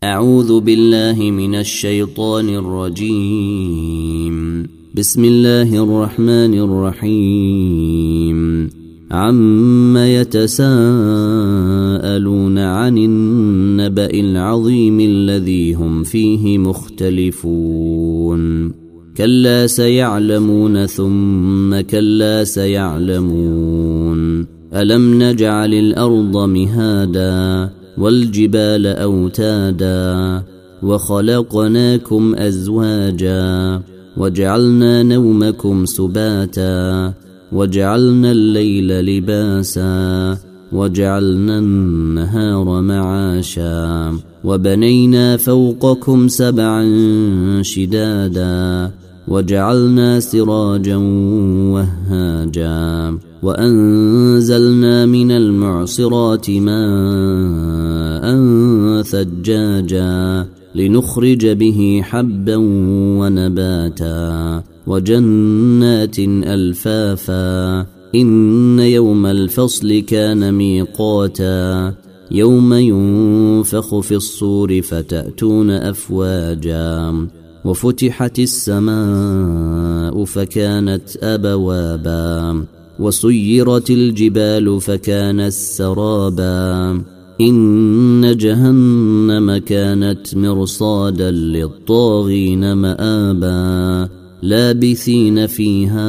أعوذ بالله من الشيطان الرجيم. بسم الله الرحمن الرحيم. عما يتساءلون عن النبأ العظيم الذي هم فيه مختلفون. كلا سيعلمون ثم كلا سيعلمون. ألم نجعل الأرض مهادا والجبال أوتادا وخلقناكم أزواجا وجعلنا نومكم سباتا وجعلنا الليل لباسا وجعلنا النهار معاشا وبنينا فوقكم سبعا شدادا وجعلنا سراجا وهاجا وأنزلنا من المعصرات ماء ثجاجا لنخرج به حبا ونباتا وجنات ألفافا. إن يوم الفصل كان ميقاتا يوم ينفخ في الصور فتأتون أفواجا وفتحت السماء فكانت أبوابا وسيرت الجبال فكانت سرابا. إن جهنم كانت مرصادا للطاغين مآبا لابثين فيها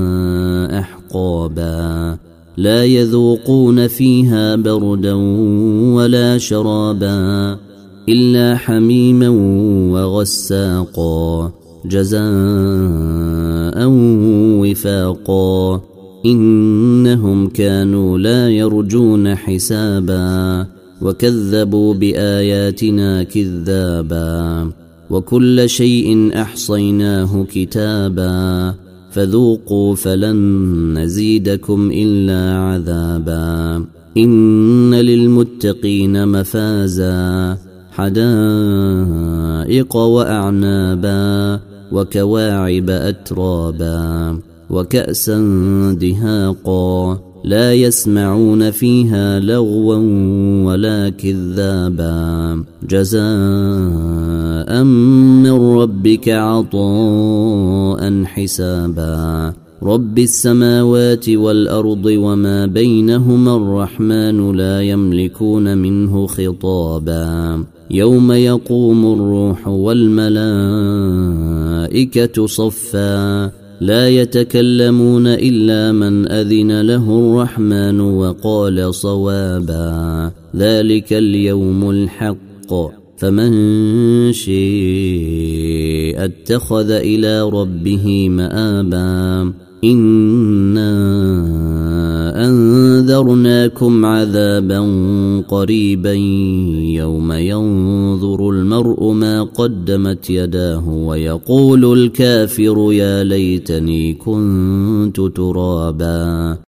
أحقابا لا يذوقون فيها بردا ولا شرابا إلا حميما وغساقا جزاء وفاقا. إنهم كانوا لا يرجون حسابا وكذبوا بآياتنا كذابا وكل شيء أحصيناه كتابا فذوقوا فلن نزيدكم إلا عذابا. إن للمتقين مفازا حدائق وأعنابا وكواعب أترابا وكأسا دهاقا لا يسمعون فيها لغوا ولا كذابا جزاء من ربك عطاء حسابا. رب السماوات والأرض وما بينهما الرحمن لا يملكون منه خطابا. يوم يقوم الروح والملائكة صفا لا يتكلمون إلا من أذن له الرحمن وقال صوابا. ذلك اليوم الحق فمن شاء اتخذ إلى ربه مآبا. إنا أنذرناكم عذابا قريبا يوم ينظر المرء ما قدمت يداه ويقول الكافر يا ليتني كنت ترابا.